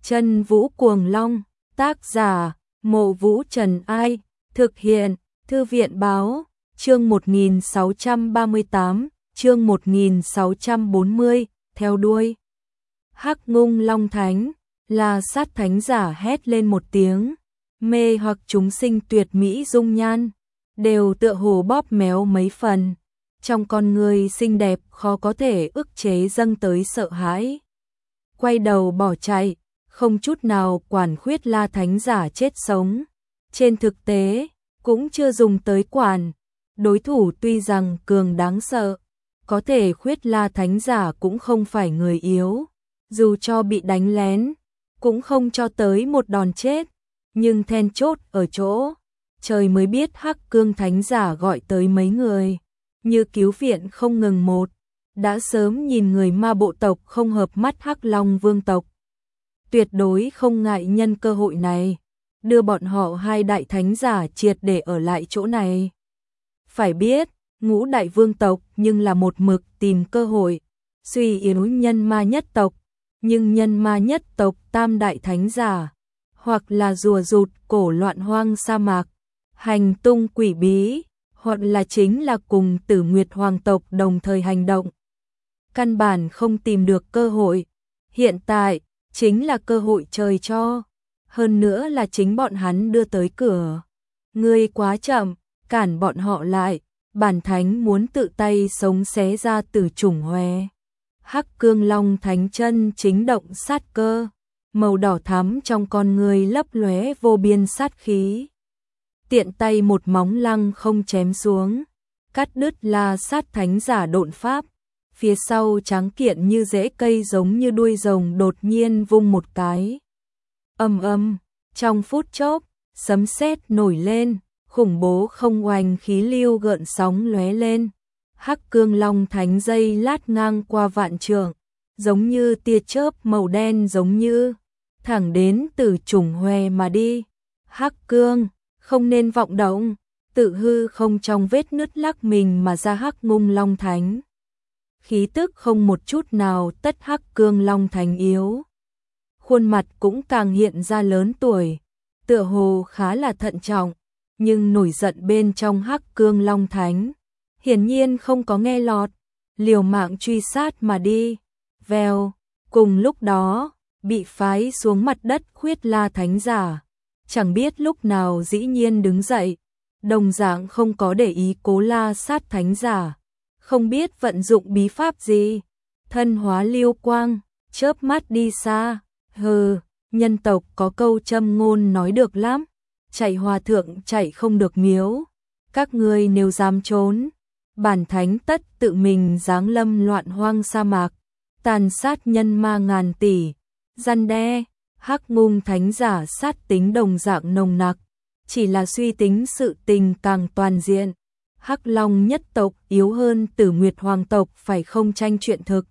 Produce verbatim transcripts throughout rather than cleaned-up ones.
Chân Vũ Cuồng Long, tác giả, Mộ Vũ Trần Ai, thực hiện, Thư viện Báo, chương một nghìn sáu trăm ba mươi tám, chương một nghìn sáu trăm bốn mươi, theo đuôi. Hắc Ngung Long Thánh, là sát thánh giả hét lên một tiếng, mê hoặc chúng sinh tuyệt mỹ dung nhan, đều tựa hồ bóp méo mấy phần, trong con người xinh đẹp khó có thể ức chế dâng tới sợ hãi. Quay đầu bỏ chạy, không chút nào quản khuyết La thánh giả chết sống. Trên thực tế, cũng chưa dùng tới quản, đối thủ tuy rằng cường đáng sợ, có thể khuyết La thánh giả cũng không phải người yếu, dù cho bị đánh lén, cũng không cho tới một đòn chết, nhưng then chốt ở chỗ, trời mới biết Hắc Cương thánh giả gọi tới mấy người, như cứu viện không ngừng một, đã sớm nhìn người ma bộ tộc không hợp mắt Hắc Long vương tộc. Tuyệt đối không ngại nhân cơ hội này, đưa bọn họ hai đại thánh giả triệt để ở lại chỗ này. Phải biết, ngũ đại vương tộc nhưng là một mực tìm cơ hội, suy yếu nhân ma nhất tộc, nhưng nhân ma nhất tộc tam đại thánh giả, hoặc là rùa rụt cổ loạn hoang sa mạc, hành tung quỷ bí, hoặc là chính là cùng Tử Nguyệt hoàng tộc đồng thời hành động. Căn bản không tìm được cơ hội, hiện tại chính là cơ hội trời cho, hơn nữa là chính bọn hắn đưa tới cửa. Ngươi quá chậm, cản bọn họ lại, bản thánh muốn tự tay sống xé ra Tử Chủng Hoè. Hắc Cương Long thánh chân chính động sát cơ, màu đỏ thắm trong con người lấp lóe vô biên sát khí. Tiện tay một móng lăng không chém xuống, cắt đứt La sát thánh giả độn pháp. Phía sau tráng kiện như rễ cây giống như đuôi rồng đột nhiên vung một cái. Âm âm, trong phút chốc, sấm sét nổi lên, khủng bố không oanh khí lưu gợn sóng lóe lên. Hắc Cương Long thánh dây lát ngang qua vạn trượng, giống như tia chớp màu đen giống như, thẳng đến Tử Chủng Hoè mà đi. Hắc Cương, không nên vọng động, tự hư không trong vết nứt lắc mình mà ra Hắc Ngung Long thánh. Khí tức không một chút nào tất Hắc Cương Long thánh yếu. Khuôn mặt cũng càng hiện ra lớn tuổi, tựa hồ khá là thận trọng, nhưng nổi giận bên trong Hắc Cương Long thánh, hiển nhiên không có nghe lọt, liều mạng truy sát mà đi. Vèo, cùng lúc đó, bị phái xuống mặt đất khuyết La thánh giả, chẳng biết lúc nào dĩ nhiên đứng dậy, đồng dạng không có để ý cố La sát thánh giả. Không biết vận dụng bí pháp gì, thân hóa lưu quang, chớp mắt đi xa. Hừ, nhân tộc có câu châm ngôn nói được lắm, chạy hòa thượng chạy không được miếu. Các ngươi nếu dám trốn, bản thánh tất tự mình giáng lâm loạn hoang sa mạc, tàn sát nhân ma ngàn tỷ. Răn đe, Hắc Ngung thánh giả sát tính đồng dạng nồng nặc, chỉ là suy tính sự tình càng toàn diện. Hắc Long nhất tộc yếu hơn Tử Nguyệt hoàng tộc phải không tranh chuyện thực.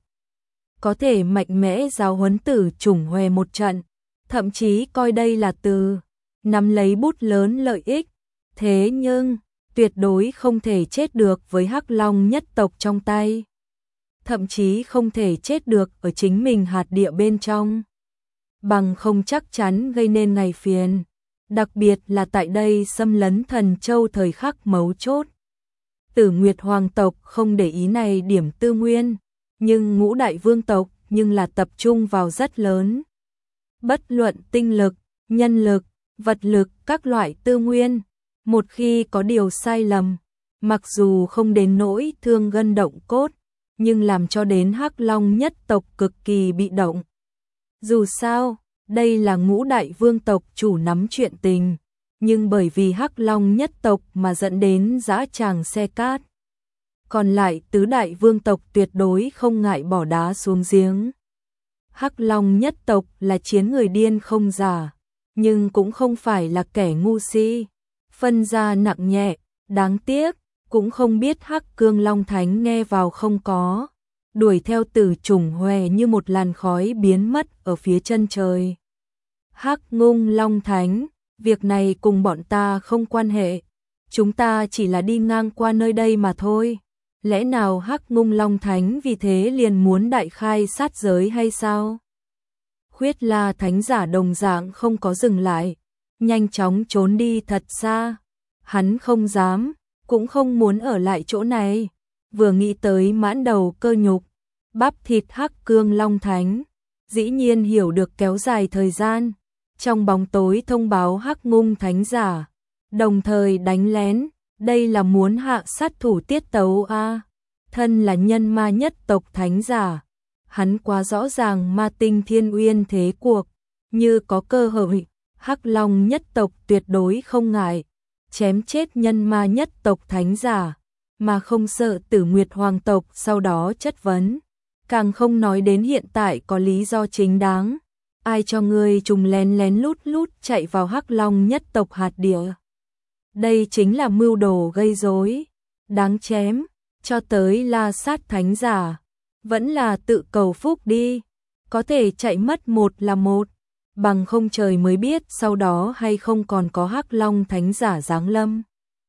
Có thể mạnh mẽ giáo huấn Tử Chủng Hoè một trận, thậm chí coi đây là từ nắm lấy bút lớn lợi ích. Thế nhưng, tuyệt đối không thể chết được với Hắc Long nhất tộc trong tay. Thậm chí không thể chết được ở chính mình hạt địa bên trong. Bằng không chắc chắn gây nên ngày phiền, đặc biệt là tại đây xâm lấn Thần Châu thời khắc mấu chốt. Tử Nguyệt hoàng tộc không để ý này điểm tư nguyên, nhưng ngũ đại vương tộc nhưng là tập trung vào rất lớn. Bất luận tinh lực, nhân lực, vật lực các loại tư nguyên, một khi có điều sai lầm, mặc dù không đến nỗi thương gân động cốt, nhưng làm cho đến Hắc Long nhất tộc cực kỳ bị động. Dù sao, đây là ngũ đại vương tộc chủ nắm chuyện tình, nhưng bởi vì Hắc Long nhất tộc mà dẫn đến dã tràng xe cát. Còn lại tứ đại vương tộc tuyệt đối không ngại bỏ đá xuống giếng. Hắc Long nhất tộc là chiến người điên không giả, nhưng cũng không phải là kẻ ngu si. Phân ra nặng nhẹ, đáng tiếc, cũng không biết Hắc Cương Long thánh nghe vào không có, đuổi theo Tử Chủng Hoè như một làn khói biến mất ở phía chân trời. Hắc Ngung Long thánh, việc này cùng bọn ta không quan hệ, chúng ta chỉ là đi ngang qua nơi đây mà thôi. Lẽ nào Hắc Ngung Long thánh vì thế liền muốn đại khai sát giới hay sao? Khuyết La Thánh Giả đồng dạng không có dừng lại, nhanh chóng trốn đi thật xa. Hắn không dám, cũng không muốn ở lại chỗ này. Vừa nghĩ tới mãn đầu cơ nhục, bắp thịt Hắc Cương Long Thánh, dĩ nhiên hiểu được kéo dài thời gian. Trong bóng tối thông báo Hắc Ngung Thánh Giả, đồng thời đánh lén, đây là muốn hạ sát thủ tiết tấu a. Thân là nhân ma nhất tộc Thánh Giả, hắn quá rõ ràng ma tinh thiên uyên thế cuộc, như có cơ hội, Hắc Long nhất tộc tuyệt đối không ngại chém chết nhân ma nhất tộc Thánh Giả, mà không sợ Tử Nguyệt Hoàng tộc sau đó chất vấn. Càng không nói đến hiện tại có lý do chính đáng. Ai cho ngươi trùng lén lén lút lút chạy vào Hắc Long nhất tộc hạt địa? Đây chính là mưu đồ gây rối, đáng chém. Cho tới La Sát Thánh Giả, vẫn là tự cầu phúc đi, có thể chạy mất một là một, bằng không trời mới biết sau đó hay không còn có Hắc Long Thánh Giả giáng lâm.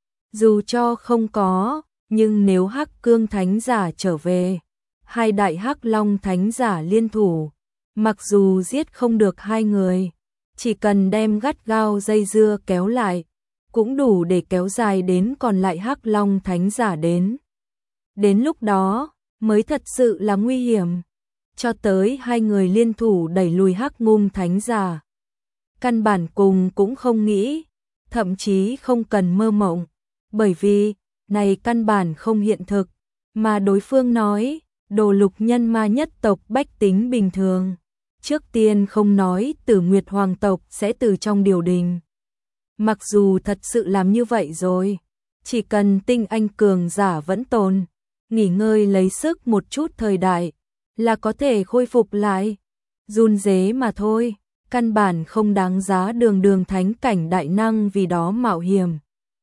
Dù cho không có, nhưng nếu Hắc Cương Thánh Giả trở về, hai đại Hắc Long Thánh Giả liên thủ, mặc dù giết không được hai người, chỉ cần đem gắt gao dây dưa kéo lại, cũng đủ để kéo dài đến còn lại Hắc Long Thánh Giả đến. Đến lúc đó, mới thật sự là nguy hiểm. Cho tới hai người liên thủ đẩy lùi Hắc Ngung Thánh Giả. Căn bản cùng cũng không nghĩ, thậm chí không cần mơ mộng, bởi vì, này căn bản không hiện thực, mà đối phương nói, đồ lục nhân ma nhất tộc bách tính bình thường. Trước tiên không nói Tử Nguyệt Hoàng tộc sẽ từ trong điều đình. Mặc dù thật sự làm như vậy rồi, chỉ cần tinh anh cường giả vẫn tồn, nghỉ ngơi lấy sức một chút thời đại, là có thể khôi phục lại. Run rế mà thôi, căn bản không đáng giá đường đường thánh cảnh đại năng vì đó mạo hiểm.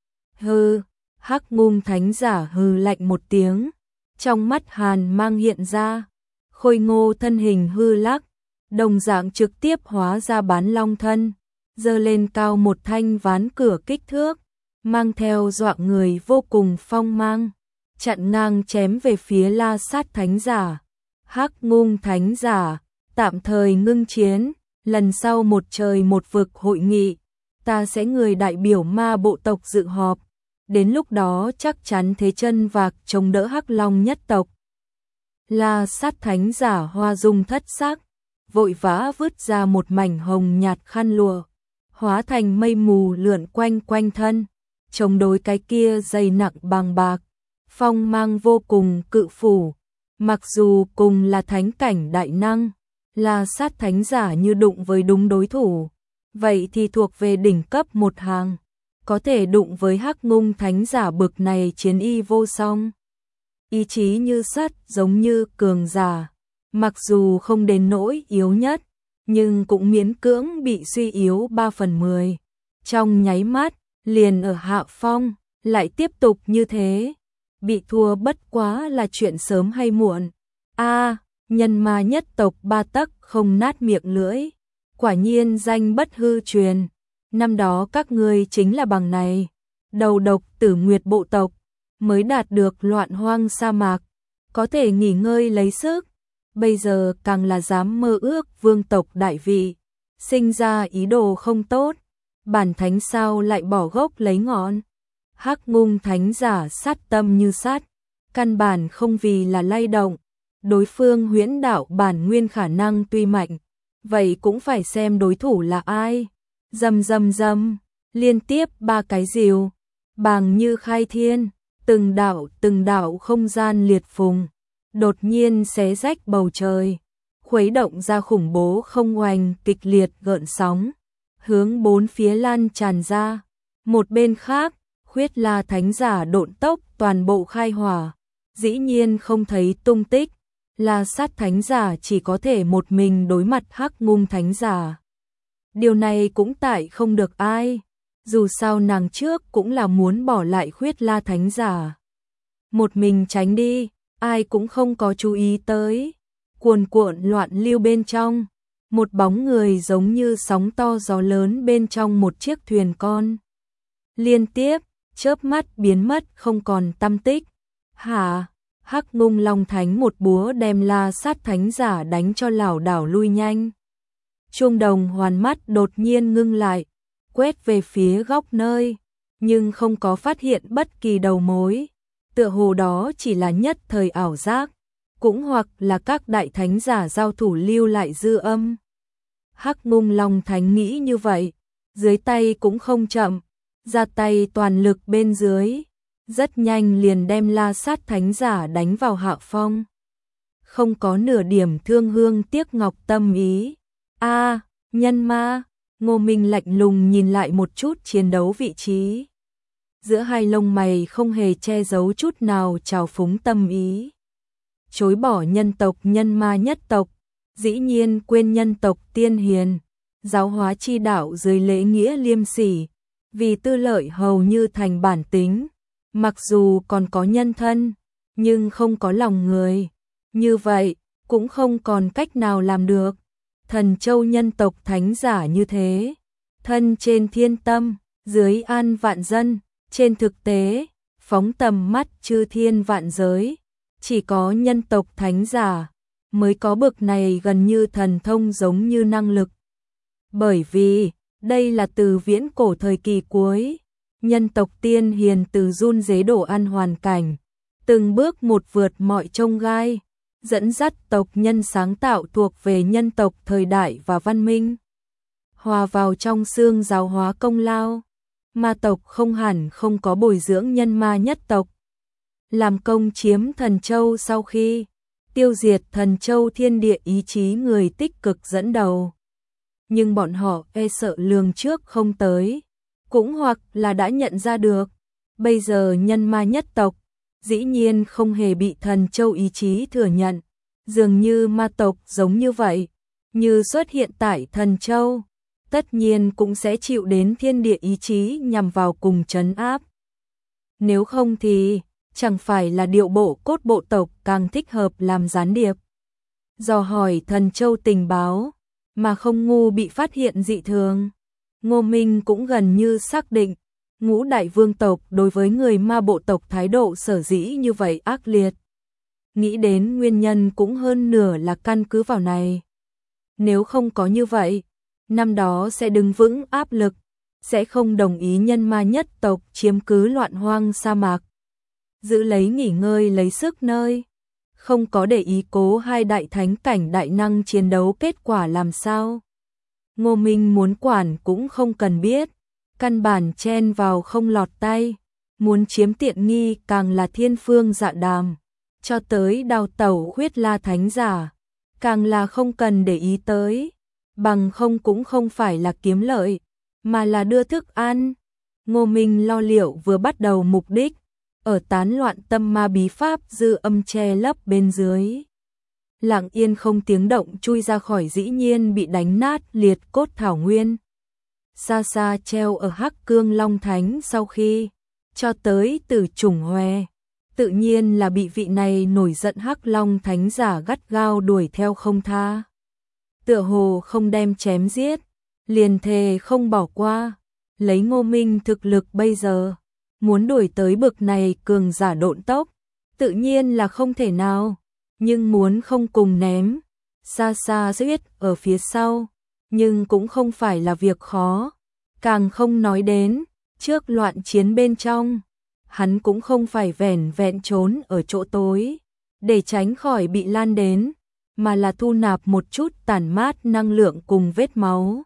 Hừ, Hắc Ngung Thánh Giả hừ lạnh một tiếng, trong mắt hàn mang hiện ra, khôi ngô thân hình hư lắc, đồng dạng trực tiếp hóa ra bán long thân, giơ lên cao một thanh ván cửa kích thước, mang theo dọa người vô cùng phong mang, chặn ngang chém về phía La Sát Thánh Giả. Hắc Ngung Thánh Giả, tạm thời ngưng chiến, lần sau một trời một vực hội nghị, ta sẽ người đại biểu ma bộ tộc dự họp, đến lúc đó chắc chắn thế chân vạc chống đỡ Hắc Long nhất tộc. La Sát Thánh Giả hoa dung thất sắc, vội vã vứt ra một mảnh hồng nhạt khăn lụa, hóa thành mây mù lượn quanh quanh thân, chống đối cái kia dày nặng bằng bạc, phong mang vô cùng cự phủ. Mặc dù cùng là thánh cảnh đại năng, La Sát Thánh Giả như đụng với đúng đối thủ, vậy thì thuộc về đỉnh cấp một hàng, có thể đụng với Hắc Ngung Thánh Giả bực này chiến y vô song. Ý chí như sắt giống như cường giả, mặc dù không đến nỗi yếu nhất, nhưng cũng miễn cưỡng bị suy yếu ba phần mười. Trong nháy mắt, liền ở hạ phong, lại tiếp tục như thế. Bị thua bất quá là chuyện sớm hay muộn. A, nhân ma nhất tộc ba tấc không nát miệng lưỡi. Quả nhiên danh bất hư truyền. Năm đó các ngươi chính là bằng này. Đầu độc Tử Nguyệt bộ tộc, mới đạt được loạn hoang sa mạc, có thể nghỉ ngơi lấy sức. Bây giờ càng là dám mơ ước vương tộc đại vị, sinh ra ý đồ không tốt. Bản thánh sao lại bỏ gốc lấy ngọn. Hắc Ngung Thánh Giả sát tâm như sát, căn bản không vì là lay động. Đối phương huyễn đạo bản nguyên khả năng tuy mạnh, vậy cũng phải xem đối thủ là ai. Dầm dầm dầm, liên tiếp ba cái rìu, bàng như khai thiên, từng đạo từng đạo không gian liệt phùng, đột nhiên xé rách bầu trời, khuấy động ra khủng bố không oanh kịch liệt gợn sóng, hướng bốn phía lan tràn ra. Một bên khác, Khuyết La Thánh Giả độn tốc toàn bộ khai hỏa, dĩ nhiên không thấy tung tích. La Sát Thánh Giả chỉ có thể một mình đối mặt Hắc Ngung Thánh Giả. Điều này cũng tại không được ai, dù sao nàng trước cũng là muốn bỏ lại Khuyết La Thánh Giả. Một mình tránh đi, ai cũng không có chú ý tới. Cuồn cuộn loạn lưu bên trong, một bóng người giống như sóng to gió lớn bên trong một chiếc thuyền con. Liên tiếp, chớp mắt biến mất không còn tăm tích. Hả? Hắc Ngung Long Thánh một búa đem La Sát Thánh Giả đánh cho lảo đảo lui nhanh. Chuông đồng hoàn mắt đột nhiên ngưng lại, quét về phía góc nơi, nhưng không có phát hiện bất kỳ đầu mối, tựa hồ đó chỉ là nhất thời ảo giác, cũng hoặc là các đại thánh giả giao thủ lưu lại dư âm. Hắc Ngung Long Thánh nghĩ như vậy, dưới tay cũng không chậm, ra tay toàn lực bên dưới, rất nhanh liền đem La Sát thánh giả đánh vào hạ phong. Không có nửa điểm thương hương tiếc ngọc tâm ý. A, nhân ma, Ngô Minh lạnh lùng nhìn lại một chút chiến đấu vị trí. Giữa hai lông mày không hề che giấu chút nào trào phúng tâm ý. Chối bỏ nhân tộc nhân ma nhất tộc, dĩ nhiên quên nhân tộc tiên hiền, giáo hóa chi đạo dưới lễ nghĩa liêm sỉ, vì tư lợi hầu như thành bản tính, mặc dù còn có nhân thân, nhưng không có lòng người. Như vậy, cũng không còn cách nào làm được. Thần châu nhân tộc thánh giả như thế, thân trên thiên tâm, dưới an vạn dân, trên thực tế, phóng tầm mắt chư thiên vạn giới, chỉ có nhân tộc thánh giả mới có bực này gần như thần thông giống như năng lực. Bởi vì, đây là từ viễn cổ thời kỳ cuối, nhân tộc tiên hiền từ run rế đổ ăn hoàn cảnh, từng bước một vượt mọi chông gai, dẫn dắt tộc nhân sáng tạo thuộc về nhân tộc thời đại và văn minh. Hòa vào trong xương giáo hóa công lao, ma tộc không hẳn không có bồi dưỡng nhân ma nhất tộc. Làm công chiếm thần châu sau khi tiêu diệt thần châu thiên địa ý chí người tích cực dẫn đầu. Nhưng bọn họ e sợ lường trước không tới, cũng hoặc là đã nhận ra được, bây giờ nhân ma nhất tộc, dĩ nhiên không hề bị thần châu ý chí thừa nhận, dường như ma tộc giống như vậy, như xuất hiện tại thần châu, tất nhiên cũng sẽ chịu đến thiên địa ý chí nhằm vào cùng trấn áp. Nếu không thì, chẳng phải là điệu bộ cốt bộ tộc càng thích hợp làm gián điệp. Dò hỏi thần châu tình báo, mà không ngu bị phát hiện dị thường. Ngô Minh cũng gần như xác định, ngũ đại vương tộc đối với người ma bộ tộc thái độ sở dĩ như vậy ác liệt. Nghĩ đến nguyên nhân cũng hơn nửa là căn cứ vào này. Nếu không có như vậy, năm đó sẽ đứng vững áp lực, sẽ không đồng ý nhân ma nhất tộc chiếm cứ loạn hoang sa mạc. Giữ lấy nghỉ ngơi lấy sức nơi, không có để ý cố hai đại thánh cảnh đại năng chiến đấu kết quả làm sao. Ngô Minh muốn quản cũng không cần biết, căn bản chen vào không lọt tay, muốn chiếm tiện nghi càng là thiên phương dạ đàm, cho tới đào tẩu huyết la thánh giả, càng là không cần để ý tới, bằng không cũng không phải là kiếm lợi, mà là đưa thức ăn. Ngô Minh lo liệu vừa bắt đầu mục đích, ở tán loạn tâm ma bí pháp dư âm che lấp bên dưới. Lặng yên không tiếng động chui ra khỏi dĩ nhiên bị đánh nát liệt cốt thảo nguyên. Xa xa treo ở Hắc Cương Long Thánh sau khi cho tới Tử Chủng Hoè, tự nhiên là bị vị này nổi giận Hắc Long Thánh giả gắt gao đuổi theo không tha. Tựa hồ không đem chém giết, liền thề không bỏ qua, lấy Ngô Minh thực lực bây giờ, muốn đuổi tới bực này cường giả độn tốc, tự nhiên là không thể nào, nhưng muốn không cùng ném, xa xa giết ở phía sau, nhưng cũng không phải là việc khó, càng không nói đến, trước loạn chiến bên trong, hắn cũng không phải vẻn vẹn trốn ở chỗ tối, để tránh khỏi bị lan đến, mà là thu nạp một chút tản mát năng lượng cùng vết máu.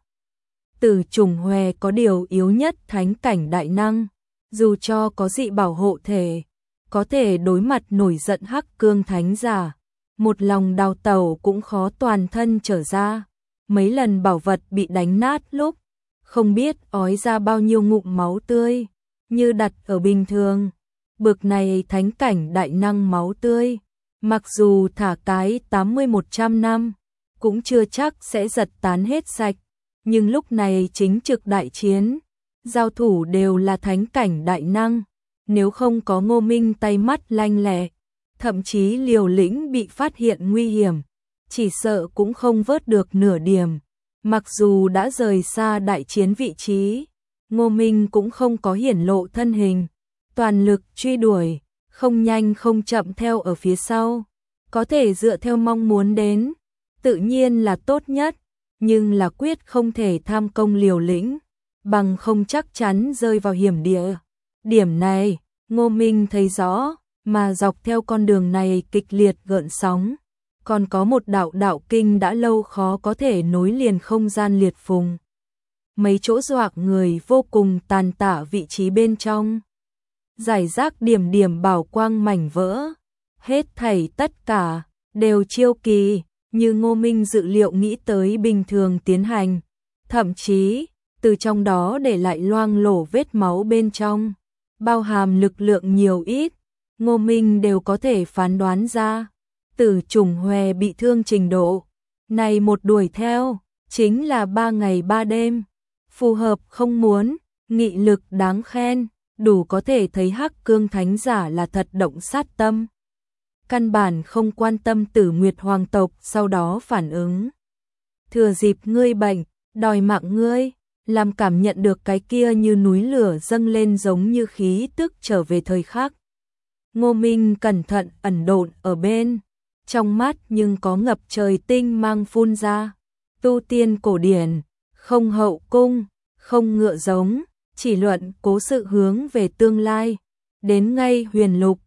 Tử Chủng Hoè có điều yếu nhất thánh cảnh đại năng, dù cho có dị bảo hộ thể, có thể đối mặt nổi giận Hắc Cương Thánh giả, một lòng đào tẩu cũng khó toàn thân trở ra, mấy lần bảo vật bị đánh nát lúc, không biết ói ra bao nhiêu ngụm máu tươi, như đặt ở bình thường, bực này thánh cảnh đại năng máu tươi, mặc dù thả cái tám mươi một trăm năm, cũng chưa chắc sẽ giật tán hết sạch, nhưng lúc này chính trực đại chiến, giao thủ đều là thánh cảnh đại năng, nếu không có Ngô Minh tay mắt lanh lẹ, thậm chí liều lĩnh bị phát hiện nguy hiểm, chỉ sợ cũng không vớt được nửa điểm. Mặc dù đã rời xa đại chiến vị trí, Ngô Minh cũng không có hiển lộ thân hình, toàn lực truy đuổi, không nhanh không chậm theo ở phía sau, có thể dựa theo mong muốn đến, tự nhiên là tốt nhất, nhưng là quyết không thể tham công liều lĩnh, bằng không chắc chắn rơi vào hiểm địa. Điểm này, Ngô Minh thấy rõ, mà dọc theo con đường này kịch liệt gợn sóng, còn có một đạo đạo kinh đã lâu khó có thể nối liền không gian liệt phùng. Mấy chỗ doạc người vô cùng tàn tạ vị trí bên trong. Giải rác điểm điểm bảo quang mảnh vỡ, hết thảy tất cả, đều chiêu kỳ, như Ngô Minh dự liệu nghĩ tới bình thường tiến hành. Thậm chí, từ trong đó để lại loang lổ vết máu bên trong, bao hàm lực lượng nhiều ít, Ngô Minh đều có thể phán đoán ra. Tử Trùng Hòe bị thương trình độ này một đuổi theo, chính là ba ngày ba đêm. Phù hợp không muốn, nghị lực đáng khen, đủ có thể thấy Hắc Cương Thánh Giả là thật động sát tâm. Căn bản không quan tâm Tử Nguyệt Hoàng tộc sau đó phản ứng. Thừa dịp ngươi bệnh, đòi mạng ngươi, làm cảm nhận được cái kia như núi lửa dâng lên giống như khí tức trở về thời khắc. Ngô Minh cẩn thận ẩn độn ở bên, trong mắt nhưng có ngập trời tinh mang phun ra. Tu tiên cổ điển, không hậu cung, không ngựa giống, chỉ luận cố sự hướng về tương lai. Đến ngay huyền lục,